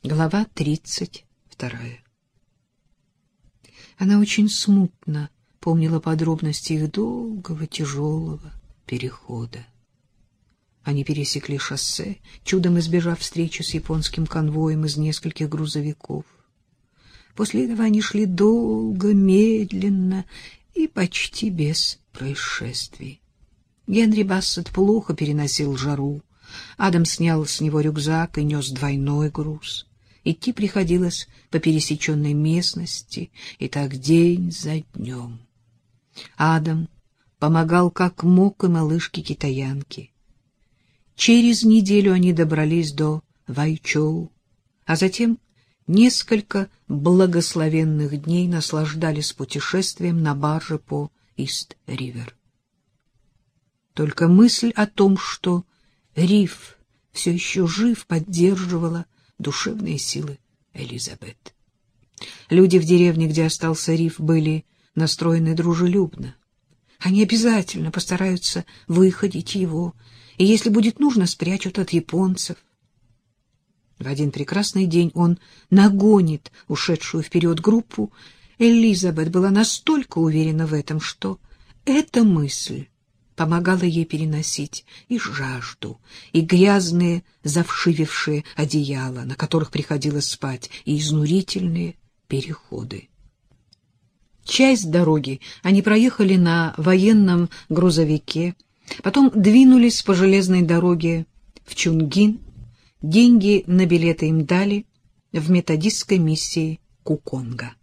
Глава 32. Она очень смутно помнила подробности их долгого, тяжелого перехода. Они пересекли шоссе, чудом избежав встречи с японским конвоем из нескольких грузовиков. После этого они шли долго, медленно и почти без происшествий. Генри Бассет плохо переносил жару. Адам снял с него рюкзак и нес двойной груз. Идти приходилось по пересеченной местности, и так день за днем. Адам помогал как мог и малышке-китаянке. Через неделю они добрались до Вайчоу, а затем несколько благословенных дней наслаждались путешествием на барже по Ист-Ривер. Только мысль о том, что Риф все еще жив, поддерживала душевные силы Элизабет. Люди в деревне, где остался Риф, были настроены дружелюбно. Они обязательно постараются выходить его, и, если будет нужно, спрячут от японцев. В один прекрасный день он нагонит ушедшую вперед группу. Элизабет была настолько уверена в этом, что эта мысль помогала ей переносить и жажду, и грязные завшивевшие одеяла, на которых приходилось спать, и изнурительные переходы. Часть дороги они проехали на военном грузовике, потом двинулись по железной дороге в Чунгин. Деньги на билеты им дали в методистской миссии Куконга.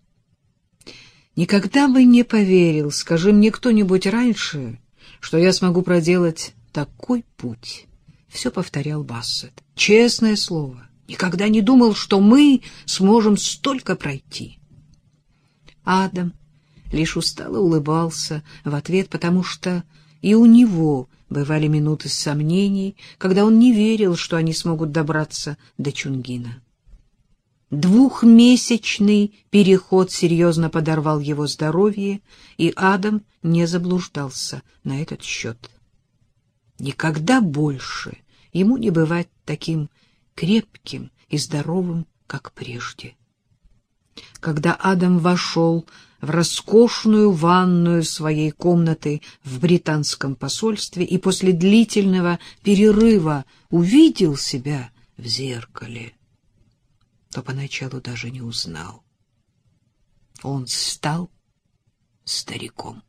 «Никогда бы не поверил, скажи мне кто-нибудь раньше, что я смогу проделать такой путь», — все повторял Бассет. «Честное слово, никогда не думал, что мы сможем столько пройти». Адам лишь устало улыбался в ответ, потому что и у него бывали минуты сомнений, когда он не верил, что они смогут добраться до Чунгина. Двухмесячный переход серьезно подорвал его здоровье, и Адам не заблуждался на этот счет. Никогда больше ему не бывать таким крепким и здоровым, как прежде. Когда Адам вошел в роскошную ванную своей комнаты в британском посольстве и после длительного перерыва увидел себя в зеркале, то поначалу даже не узнал. Он стал стариком.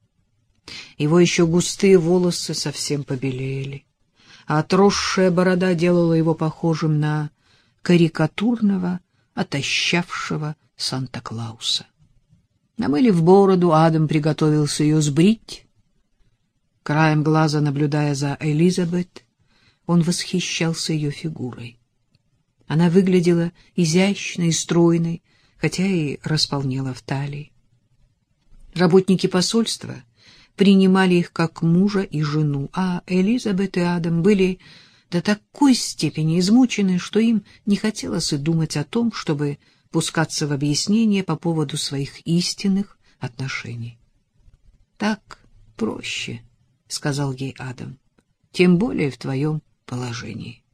Его еще густые волосы совсем побелели, а отросшая борода делала его похожим на карикатурного, отощавшего Санта-Клауса. Намылив бороду, Адам приготовился ее сбрить. Краем глаза, наблюдая за Элизабет, он восхищался ее фигурой. Она выглядела изящной и стройной, хотя и располнела в талии. Работники посольства принимали их как мужа и жену, а Элизабет и Адам были до такой степени измучены, что им не хотелось и думать о том, чтобы пускаться в объяснения по поводу своих истинных отношений. «Так проще», — сказал ей Адам, — «тем более в твоем положении».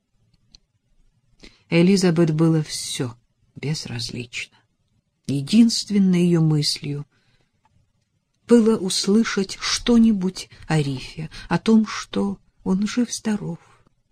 Элизабет было все безразлично. Единственной ее мыслью было услышать что-нибудь о Рифе, о том, что он жив-здоров.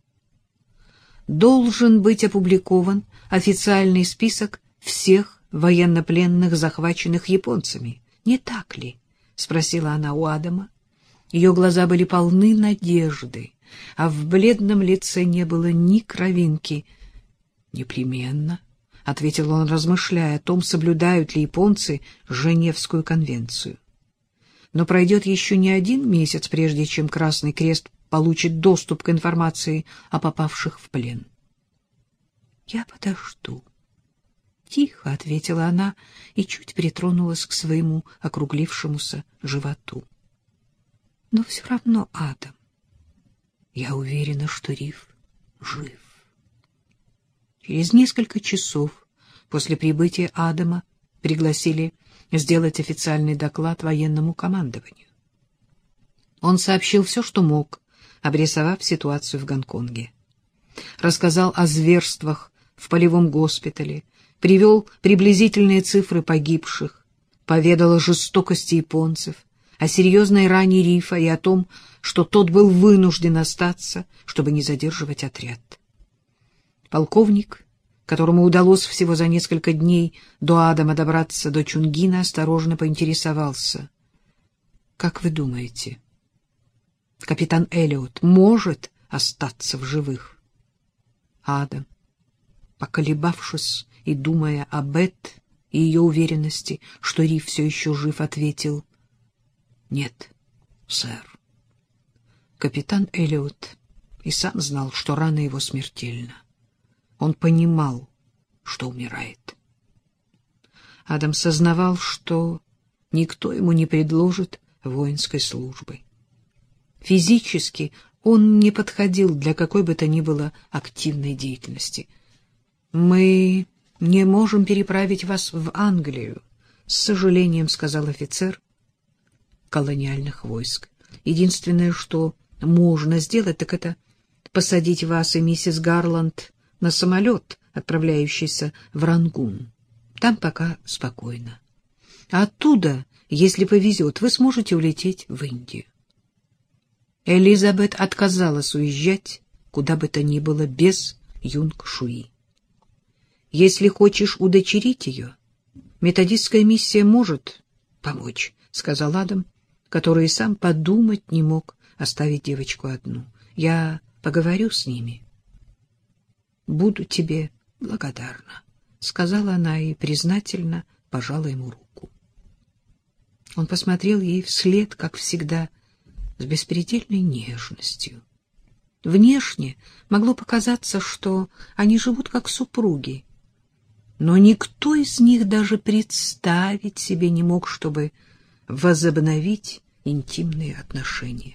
Должен быть опубликован официальный список всех военнопленных, захваченных японцами. Не так ли? — спросила она у Адама. Ее глаза были полны надежды, а в бледном лице не было ни кровинки. — Непременно, — ответил он, размышляя о том, соблюдают ли японцы Женевскую конвенцию. Но пройдет еще не один месяц, прежде чем Красный Крест получит доступ к информации о попавших в плен. — Я подожду. — тихо ответила она и чуть притронулась к своему округлившемуся животу. — Но все равно, Адам, я уверена, что Риф жив. Через несколько часов после прибытия Адама пригласили сделать официальный доклад военному командованию. Он сообщил все, что мог, обрисовав ситуацию в Гонконге. Рассказал о зверствах в полевом госпитале, привел приблизительные цифры погибших, поведал о жестокости японцев, о серьезной ране Рифа и о том, что тот был вынужден остаться, чтобы не задерживать отряд. Полковник, которому удалось всего за несколько дней до Адама добраться до Чунгина, осторожно поинтересовался: «Как вы думаете, капитан Эллиот может остаться в живых?» Адам, поколебавшись и думая о Бет и ее уверенности, что Риф все еще жив, ответил: «Нет, сэр». Капитан Эллиот и сам знал, что рана его смертельна. Он понимал, что умирает. Адам сознавал, что никто ему не предложит воинской службы. Физически он не подходил для какой бы то ни было активной деятельности. «Мы не можем переправить вас в Англию», — с сожалением сказал офицер колониальных войск. «Единственное, что можно сделать, так это посадить вас и миссис Гарланд на самолет, отправляющийся в Рангун. Там пока спокойно. А оттуда, если повезет, вы сможете улететь в Индию». Элизабет отказалась уезжать куда бы то ни было без Юнг-Шуи. «Если хочешь удочерить ее, методистская миссия может помочь», — сказал Адам, который и сам подумать не мог оставить девочку одну. «Я поговорю с ними». «Буду тебе благодарна», — сказала она и признательно пожала ему руку. Он посмотрел ей вслед, как всегда, с беспредельной нежностью. Внешне могло показаться, что они живут как супруги, но никто из них даже представить себе не мог, чтобы возобновить интимные отношения.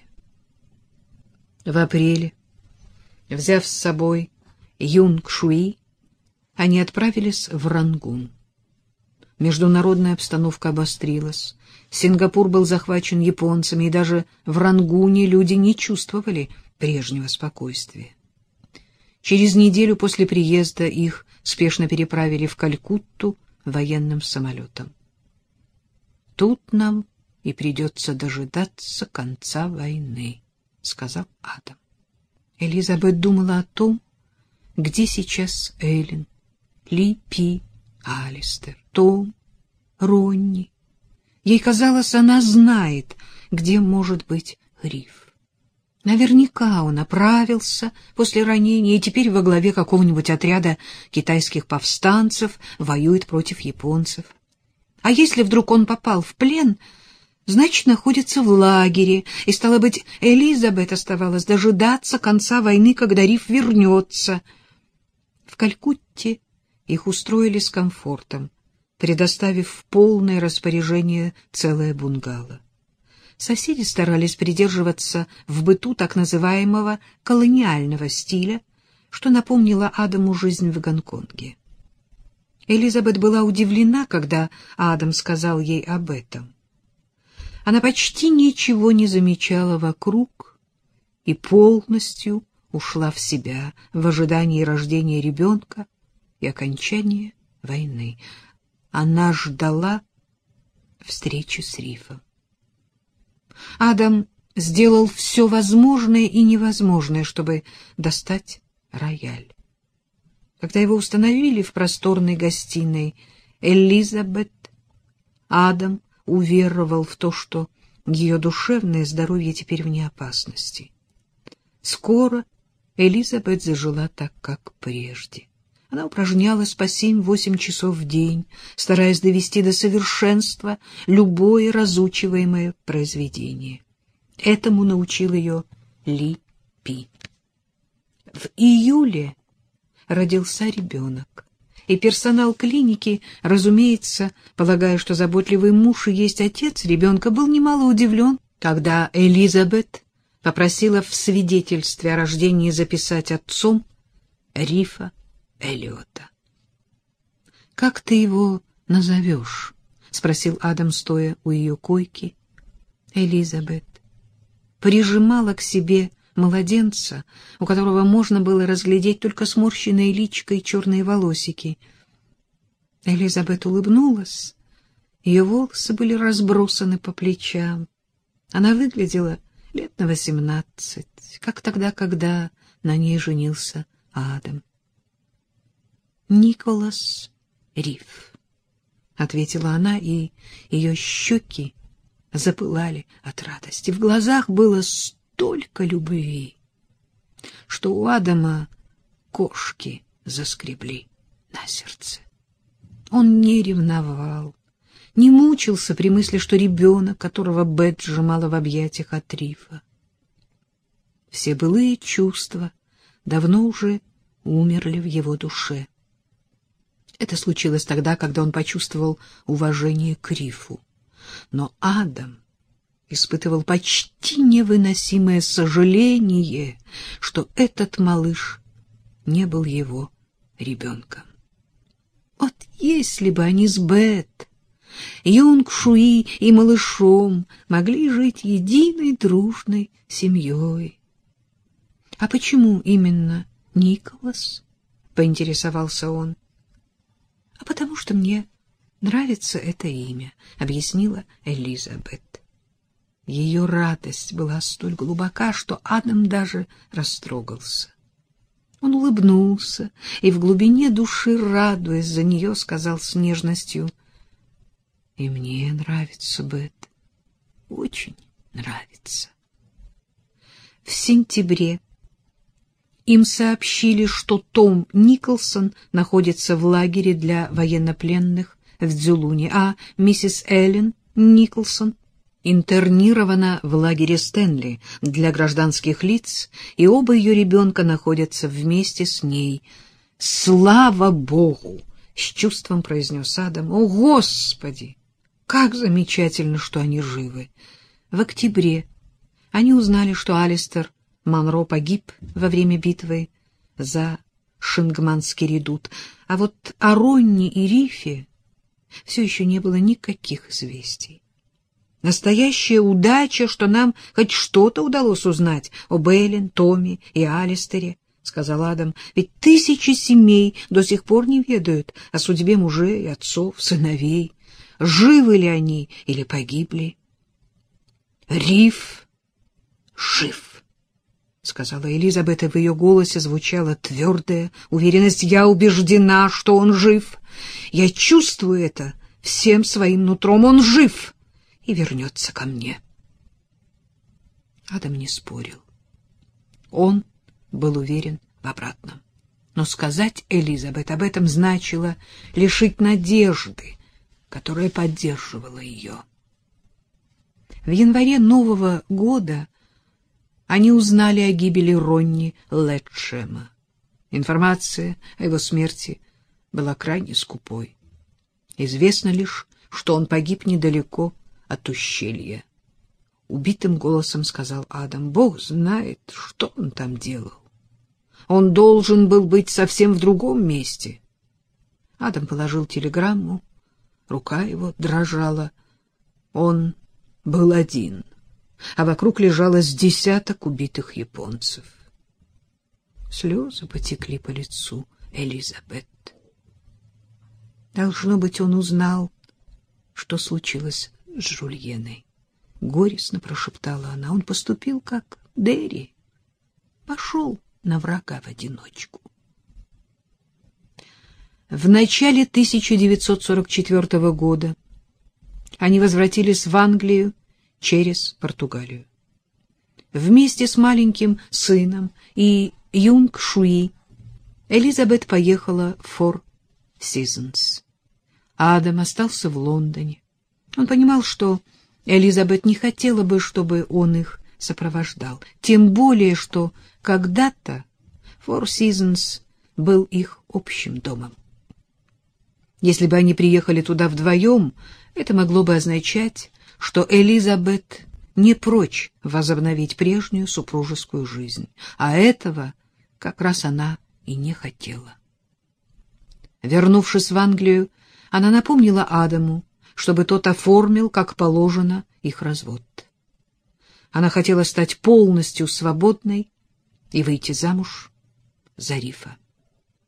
В апреле, взяв с собой Юнг-Шуи, они отправились в Рангун. Международная обстановка обострилась. Сингапур был захвачен японцами, и даже в Рангуне люди не чувствовали прежнего спокойствия. Через неделю после приезда их спешно переправили в Калькутту военным самолетом. «Тут нам и придется дожидаться конца войны», — сказал Адам. Элизабет думала о том, где сейчас Эллен, Ли-Пи, Алистер, Том, Ронни. Ей казалось, она знает, где может быть Риф. Наверняка он оправился после ранения и теперь во главе какого-нибудь отряда китайских повстанцев воюет против японцев. А если вдруг он попал в плен, значит, находится в лагере, и, стало быть, Элизабет оставалось дожидаться конца войны, когда Риф вернется. В Калькутте их устроили с комфортом, предоставив в полное распоряжение целое бунгало. Соседи старались придерживаться в быту так называемого колониального стиля, что напомнило Адаму жизнь в Гонконге. Элизабет была удивлена, когда Адам сказал ей об этом. Она почти ничего не замечала вокруг и полностью ушла в себя в ожидании рождения ребенка и окончания войны. Она ждала встречи с Рифом. Адам сделал все возможное и невозможное, чтобы достать рояль. Когда его установили в просторной гостиной Элизабет, Адам уверовал в то, что ее душевное здоровье теперь вне опасности. Скоро Элизабет зажила так, как прежде. Она упражнялась по 7-8 часов в день, стараясь довести до совершенства любое разучиваемое произведение. Этому научил ее Ли-Пи. В июле родился ребенок, и персонал клиники, разумеется, полагая, что заботливый муж и есть отец ребенка, был немало удивлен, когда Элизабет попросила в свидетельстве о рождении записать отцом Рифа Эллиота. «Как ты его назовешь?» — спросил Адам, стоя у ее койки. Элизабет прижимала к себе младенца, у которого можно было разглядеть только сморщенное личико и черные волосики. Элизабет улыбнулась. Ее волосы были разбросаны по плечам. Она выглядела лет на 18, как тогда, когда на ней женился Адам. «Николас Риф», — ответила она, и ее щеки запылали от радости. В глазах было столько любви, что у Адама кошки заскребли на сердце. Он не ревновал, не мучился при мысли, что ребенок, которого Бет сжимала в объятиях от Рифа. Все былые чувства давно уже умерли в его душе. Это случилось тогда, когда он почувствовал уважение к Рифу. Но Адам испытывал почти невыносимое сожаление, что этот малыш не был его ребенком. Вот если бы они с Бет, Юнг-Шуи и малышом могли жить единой дружной семьей. — А почему именно Николас? — поинтересовался он. — А потому что мне нравится это имя, — объяснила Элизабет. Ее радость была столь глубока, что Адам даже растрогался. Он улыбнулся и в глубине души, радуясь за нее, сказал с нежностью: — И мне нравится, Бет, очень нравится. В сентябре им сообщили, что Том Николсон находится в лагере для военнопленных в Дзюлуне, а миссис Эллен Николсон интернирована в лагере Стэнли для гражданских лиц, и оба ее ребенка находятся вместе с ней. «Слава Богу!» — с чувством произнес Адам. «О, Господи! Как замечательно, что они живы!» В октябре они узнали, что Алистер Монро погиб во время битвы за Шингманский редут, а вот о Ронни и Рифе все еще не было никаких известий. Настоящая удача, что нам хоть что-то удалось узнать об Эллен, Томе и Алистере, — сказал Адам, — ведь тысячи семей до сих пор не ведают о судьбе мужей, отцов, сыновей, живы ли они или погибли. — Риф жив, — сказала Элизабет, и в ее голосе звучала твердая уверенность. — Я убеждена, что он жив. Я чувствую это всем своим нутром. Он жив и вернется ко мне. Адам не спорил. Он был уверен в обратном. Но сказать Элизабет об этом значило лишить надежды, которая поддерживала ее. В январе Нового года они узнали о гибели Ронни Летчема. Информация о его смерти была крайне скупой. Известно лишь, что он погиб недалеко от ущелья. Убитым голосом сказал Адам: Бог знает, что он там делал. Он должен был быть совсем в другом месте. Адам положил телеграмму, рука его дрожала. Он был один, а вокруг лежало с десяток убитых японцев. Слезы потекли по лицу Элизабет. Должно быть, он узнал, что случилось с Жульеной. Горестно прошептала она. Он поступил как Дерри, пошел на врага в одиночку. В начале 1944 года они возвратились в Англию через Португалию. Вместе с маленьким сыном и Юнг-Шуи Элизабет поехала в Фор Сизонс. Адам остался в Лондоне. Он понимал, что Элизабет не хотела бы, чтобы он их сопровождал, тем более, что когда-то Фор Сизонс был их общим домом. Если бы они приехали туда вдвоем, это могло бы означать, что Элизабет не прочь возобновить прежнюю супружескую жизнь, а этого как раз она и не хотела. Вернувшись в Англию, она напомнила Адаму, чтобы тот оформил, как положено, их развод. Она хотела стать полностью свободной и выйти замуж за Рифа.